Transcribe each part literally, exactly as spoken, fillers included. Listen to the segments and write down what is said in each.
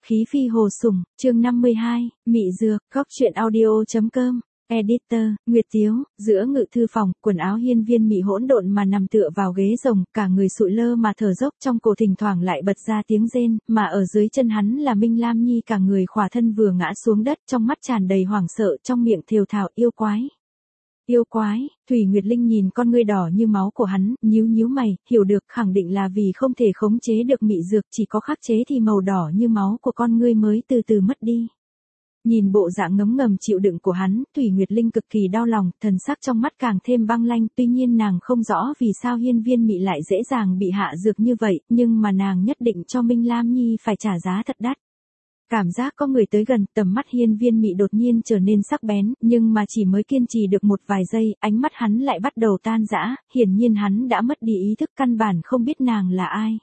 khí phi hồ sủng, chương năm mươi hai, mị dược, góc truyện audio.com. Editor, Nguyệt Tiếu, giữa ngự thư phòng, quần áo hiên viên mị hỗn độn mà nằm tựa vào ghế rồng, cả người sụi lơ mà thở dốc, trong cổ thỉnh thoảng lại bật ra tiếng rên, mà ở dưới chân hắn là Minh Lam Nhi cả người khỏa thân vừa ngã xuống đất, trong mắt tràn đầy hoảng sợ, trong miệng thều thào yêu quái. Yêu quái, Thủy Nguyệt Linh nhìn con ngươi đỏ như máu của hắn, nhíu nhíu mày, hiểu được khẳng định là vì không thể khống chế được mị dược, chỉ có khắc chế thì màu đỏ như máu của con ngươi mới từ từ mất đi. Nhìn bộ dạng ngấm ngầm chịu đựng của hắn, Thủy Nguyệt Linh cực kỳ đau lòng, thần sắc trong mắt càng thêm băng lanh, tuy nhiên nàng không rõ vì sao hiên viên mị lại dễ dàng bị hạ dược như vậy, nhưng mà nàng nhất định cho Minh Lam Nhi phải trả giá thật đắt. Cảm giác có người tới gần, tầm mắt hiên viên mị đột nhiên trở nên sắc bén, nhưng mà chỉ mới kiên trì được một vài giây, ánh mắt hắn lại bắt đầu tan rã, hiển nhiên hắn đã mất đi ý thức, căn bản không biết nàng là ai.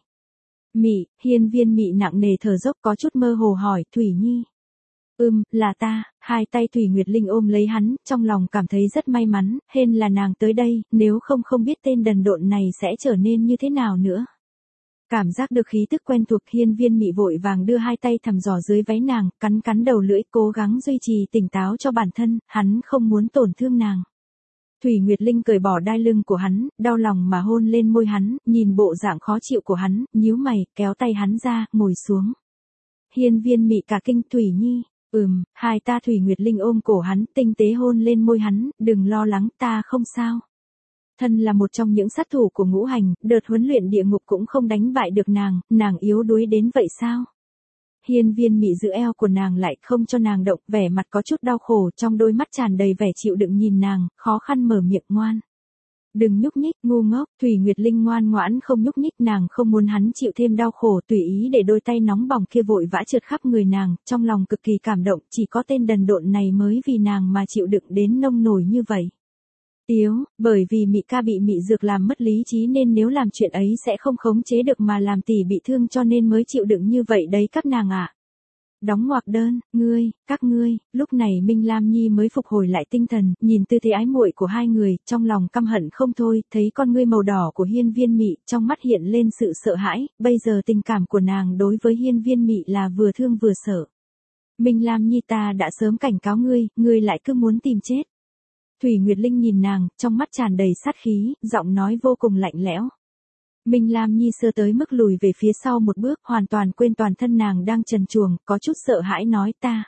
Mị, hiên viên mị nặng nề thở dốc có chút mơ hồ hỏi, Thủy Nhi. Ừm, là ta, hai tay Thủy Nguyệt Linh ôm lấy hắn, trong lòng cảm thấy rất may mắn, hên là nàng tới đây, nếu không không biết tên đần độn này sẽ trở nên như thế nào nữa. Cảm giác được khí tức quen thuộc, hiên viên mị vội vàng đưa hai tay thăm dò dưới váy nàng, cắn cắn đầu lưỡi, cố gắng duy trì tỉnh táo cho bản thân, hắn không muốn tổn thương nàng. Thủy Nguyệt Linh cởi bỏ đai lưng của hắn, đau lòng mà hôn lên môi hắn, nhìn bộ dạng khó chịu của hắn, nhíu mày, kéo tay hắn ra, ngồi xuống. Hiên viên mị cả kinh, Thủy Nhi. Ừm, hai ta Thủy Nguyệt Linh ôm cổ hắn, tinh tế hôn lên môi hắn, đừng lo lắng, ta không sao. Thân là một trong những sát thủ của ngũ hành, đợt huấn luyện địa ngục cũng không đánh bại được nàng, nàng yếu đuối đến vậy sao? Hiên viên mị giữ eo của nàng lại không cho nàng động, vẻ mặt có chút đau khổ, trong đôi mắt tràn đầy vẻ chịu đựng nhìn nàng, khó khăn mở miệng ngoan. Đừng nhúc nhích, ngu ngốc, Thủy Nguyệt Linh ngoan ngoãn không nhúc nhích, nàng không muốn hắn chịu thêm đau khổ, tùy ý để đôi tay nóng bỏng kia vội vã trượt khắp người nàng, trong lòng cực kỳ cảm động, chỉ có tên đần độn này mới vì nàng mà chịu đựng đến nông nổi như vậy. Tiếu, bởi vì mị ca bị mị dược làm mất lý trí nên nếu làm chuyện ấy sẽ không khống chế được mà làm tỷ bị thương cho nên mới chịu đựng như vậy đấy các nàng ạ. À. Đóng ngoặc đơn, ngươi, các ngươi, lúc này Minh Lam Nhi mới phục hồi lại tinh thần, nhìn tư thế ái muội của hai người, trong lòng căm hận không thôi, thấy con ngươi màu đỏ của hiên viên mị, trong mắt hiện lên sự sợ hãi, bây giờ tình cảm của nàng đối với hiên viên mị là vừa thương vừa sợ. Minh Lam Nhi ta đã sớm cảnh cáo ngươi, ngươi lại cứ muốn tìm chết. Thủy Nguyệt Linh nhìn nàng, trong mắt tràn đầy sát khí, giọng nói vô cùng lạnh lẽo. Minh Lam Nhi sơ tới mức lùi về phía sau một bước, hoàn toàn quên toàn thân nàng đang trần truồng, có chút sợ hãi nói ta.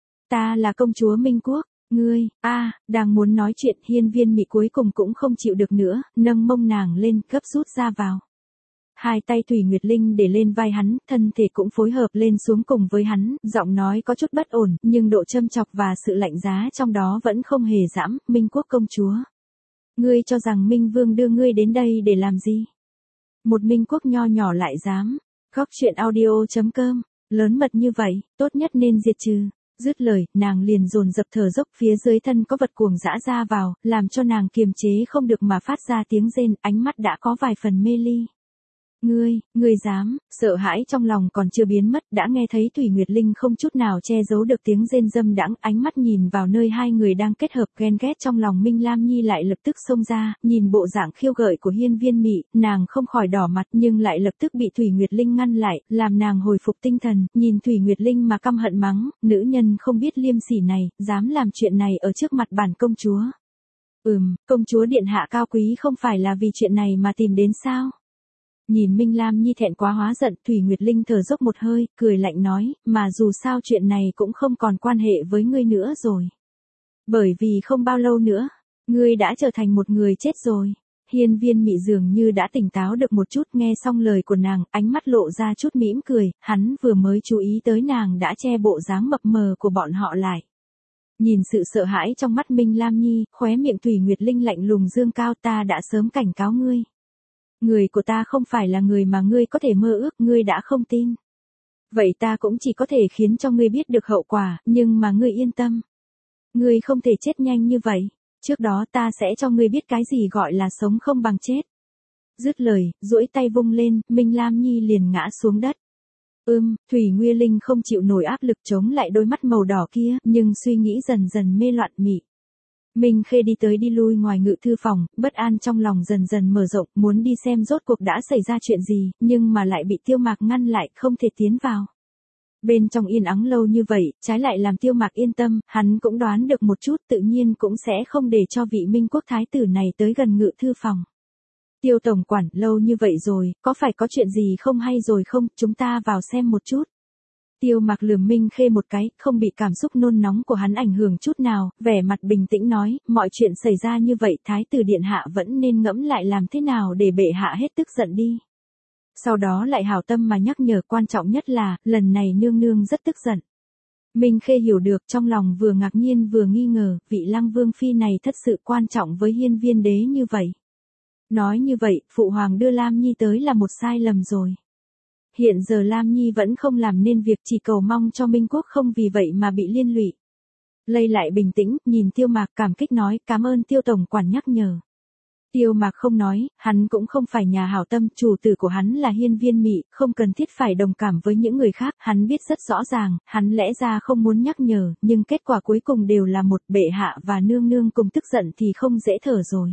Ta là công chúa Minh Quốc, ngươi, a, à, đang muốn nói chuyện, hiên viên mị cuối cùng cũng không chịu được nữa, nâng mông nàng lên, gấp rút ra vào. Hai tay Thủy Nguyệt Linh để lên vai hắn, thân thể cũng phối hợp lên xuống cùng với hắn, giọng nói có chút bất ổn, nhưng độ châm chọc và sự lạnh giá trong đó vẫn không hề giảm, Minh Quốc công chúa. Ngươi cho rằng Minh Vương đưa ngươi đến đây để làm gì? Một Minh Quốc nho nhỏ lại dám, góc truyện audio.com, lớn mật như vậy, tốt nhất nên diệt trừ. Dứt lời, nàng liền dồn dập thở dốc, phía dưới thân có vật cuồng dã ra vào, làm cho nàng kiềm chế không được mà phát ra tiếng rên, ánh mắt đã có vài phần mê ly. Ngươi, ngươi dám, sợ hãi trong lòng còn chưa biến mất, đã nghe thấy Thủy Nguyệt Linh không chút nào che giấu được tiếng rên dâm đãng, ánh mắt nhìn vào nơi hai người đang kết hợp, ghen ghét trong lòng Minh Lam Nhi lại lập tức xông ra, nhìn bộ dạng khiêu gợi của hiên viên mị, nàng không khỏi đỏ mặt nhưng lại lập tức bị Thủy Nguyệt Linh ngăn lại, làm nàng hồi phục tinh thần, nhìn Thủy Nguyệt Linh mà căm hận mắng, nữ nhân không biết liêm sỉ này, dám làm chuyện này ở trước mặt bản công chúa. Ừm, công chúa điện hạ cao quý không phải là vì chuyện này mà tìm đến sao? Nhìn Minh Lam Nhi thẹn quá hóa giận, Thủy Nguyệt Linh thở dốc một hơi, cười lạnh nói, mà dù sao chuyện này cũng không còn quan hệ với ngươi nữa rồi. Bởi vì không bao lâu nữa, ngươi đã trở thành một người chết rồi. Hiên viên mị dường như đã tỉnh táo được một chút, nghe xong lời của nàng, ánh mắt lộ ra chút mỉm cười, hắn vừa mới chú ý tới nàng đã che bộ dáng mập mờ của bọn họ lại. Nhìn sự sợ hãi trong mắt Minh Lam Nhi, khóe miệng Thủy Nguyệt Linh lạnh lùng dương cao, ta đã sớm cảnh cáo ngươi. Người của ta không phải là người mà ngươi có thể mơ ước, ngươi đã không tin. Vậy ta cũng chỉ có thể khiến cho ngươi biết được hậu quả, nhưng mà ngươi yên tâm. Ngươi không thể chết nhanh như vậy, trước đó ta sẽ cho ngươi biết cái gì gọi là sống không bằng chết. Dứt lời, duỗi tay vung lên, Minh Lam Nhi liền ngã xuống đất. Ưm, Thủy Nguyệt Linh không chịu nổi áp lực chống lại đôi mắt màu đỏ kia, nhưng suy nghĩ dần dần mê loạn mị. Minh Khê đi tới đi lui ngoài ngự thư phòng, bất an trong lòng dần dần mở rộng, muốn đi xem rốt cuộc đã xảy ra chuyện gì, nhưng mà lại bị Tiêu Mạc ngăn lại, không thể tiến vào. Bên trong yên ắng lâu như vậy, trái lại làm Tiêu Mạc yên tâm, hắn cũng đoán được một chút, tự nhiên cũng sẽ không để cho vị Minh Quốc thái tử này tới gần ngự thư phòng. Tiêu tổng quản, lâu như vậy rồi, có phải có chuyện gì không hay rồi không, chúng ta vào xem một chút. Tiêu Mạc lườm Minh Khê một cái, không bị cảm xúc nôn nóng của hắn ảnh hưởng chút nào, vẻ mặt bình tĩnh nói, mọi chuyện xảy ra như vậy, thái tử điện hạ vẫn nên ngẫm lại làm thế nào để bệ hạ hết tức giận đi. Sau đó lại hảo tâm mà nhắc nhở, quan trọng nhất là, lần này nương nương rất tức giận. Minh Khê hiểu được, trong lòng vừa ngạc nhiên vừa nghi ngờ, vị Lăng Vương phi này thật sự quan trọng với Hiên Viên đế như vậy. Nói như vậy, phụ hoàng đưa Lam Nhi tới là một sai lầm rồi. Hiện giờ Lam Nhi vẫn không làm nên việc, chỉ cầu mong cho Minh Quốc không vì vậy mà bị liên lụy. Lây lại bình tĩnh, nhìn Tiêu Mạc cảm kích nói, cảm ơn Tiêu tổng quản nhắc nhở. Tiêu Mạc không nói, hắn cũng không phải nhà hảo tâm, chủ tử của hắn là Hiên Viên Mị, không cần thiết phải đồng cảm với những người khác, hắn biết rất rõ ràng, hắn lẽ ra không muốn nhắc nhở, nhưng kết quả cuối cùng đều là một, bệ hạ và nương nương cùng tức giận thì không dễ thở rồi.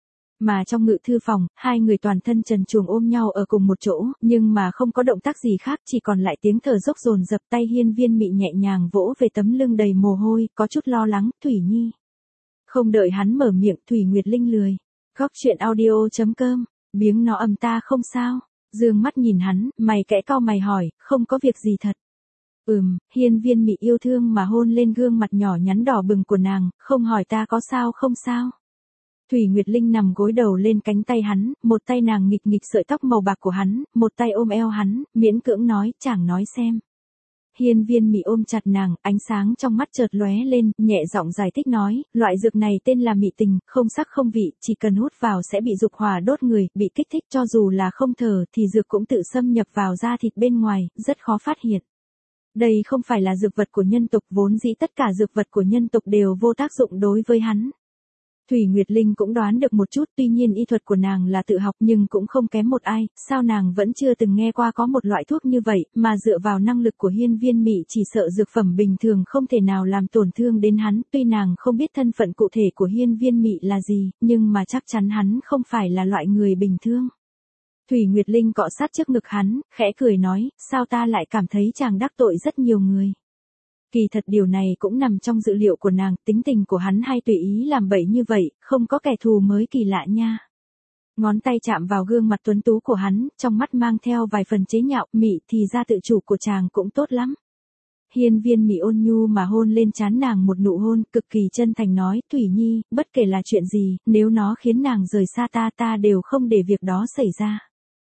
Mà trong ngự thư phòng, hai người toàn thân trần truồng ôm nhau ở cùng một chỗ, nhưng mà không có động tác gì khác, chỉ còn lại tiếng thở dốc dồn dập, tay Hiên Viên Mị nhẹ nhàng vỗ về tấm lưng đầy mồ hôi, có chút lo lắng, Thủy Nhi. Không đợi hắn mở miệng, Thủy Nguyệt Linh lười. Góc chuyện audio chấm com, biếng nó ầm ta không sao, dương mắt nhìn hắn, mày kẽ cau mày hỏi, không có việc gì thật. Ừm, Hiên Viên Mị yêu thương mà hôn lên gương mặt nhỏ nhắn đỏ bừng của nàng, không hỏi ta có sao không sao. Thủy Nguyệt Linh nằm gối đầu lên cánh tay hắn, một tay nàng nghịch nghịch sợi tóc màu bạc của hắn, một tay ôm eo hắn, miễn cưỡng nói, chẳng nói xem. Hiên Viên Mị ôm chặt nàng, ánh sáng trong mắt chợt lóe lên, nhẹ giọng giải thích nói, loại dược này tên là mị tình, không sắc không vị, chỉ cần hút vào sẽ bị dục hỏa đốt người, bị kích thích, cho dù là không thở thì dược cũng tự xâm nhập vào da thịt bên ngoài, rất khó phát hiện. Đây không phải là dược vật của nhân tộc, vốn dĩ tất cả dược vật của nhân tộc đều vô tác dụng đối với hắn. Thủy Nguyệt Linh cũng đoán được một chút, tuy nhiên y thuật của nàng là tự học nhưng cũng không kém một ai, sao nàng vẫn chưa từng nghe qua có một loại thuốc như vậy, mà dựa vào năng lực của Hiên Viên Mị chỉ sợ dược phẩm bình thường không thể nào làm tổn thương đến hắn, tuy nàng không biết thân phận cụ thể của Hiên Viên Mị là gì, nhưng mà chắc chắn hắn không phải là loại người bình thường. Thủy Nguyệt Linh cọ sát trước ngực hắn, khẽ cười nói, sao ta lại cảm thấy chàng đắc tội rất nhiều người. Kỳ thật điều này cũng nằm trong dự liệu của nàng, tính tình của hắn hay tùy ý làm bậy như vậy, không có kẻ thù mới kỳ lạ nha. Ngón tay chạm vào gương mặt tuấn tú của hắn, trong mắt mang theo vài phần chế nhạo, Mị thì ra tự chủ của chàng cũng tốt lắm. Hiên Viên Mị ôn nhu mà hôn lên trán nàng một nụ hôn, cực kỳ chân thành nói, Thủy Nhi, bất kể là chuyện gì, nếu nó khiến nàng rời xa ta ta đều không để việc đó xảy ra.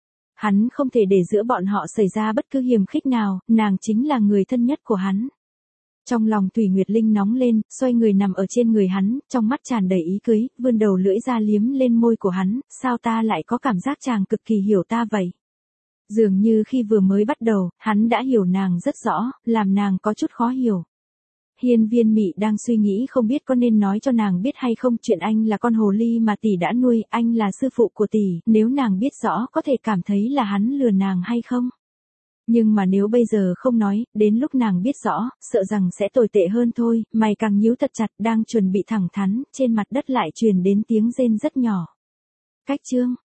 Hắn không thể để giữa bọn họ xảy ra bất cứ hiềm khích nào, nàng chính là người thân nhất của hắn. Trong lòng Thủy Nguyệt Linh nóng lên, xoay người nằm ở trên người hắn, trong mắt tràn đầy ý cưới, vươn đầu lưỡi ra liếm lên môi của hắn, sao ta lại có cảm giác chàng cực kỳ hiểu ta vậy. Dường như khi vừa mới bắt đầu, hắn đã hiểu nàng rất rõ, làm nàng có chút khó hiểu. Hiên Viên Mị đang suy nghĩ không biết có nên nói cho nàng biết hay không, chuyện anh là con hồ ly mà tỷ đã nuôi, anh là sư phụ của tỷ, nếu nàng biết rõ có thể cảm thấy là hắn lừa nàng hay không. Nhưng mà nếu bây giờ không nói, đến lúc nàng biết rõ, sợ rằng sẽ tồi tệ hơn thôi, mày càng nhíu thật chặt, đang chuẩn bị thẳng thắn, trên mặt đất lại truyền đến tiếng rên rất nhỏ. Cách chương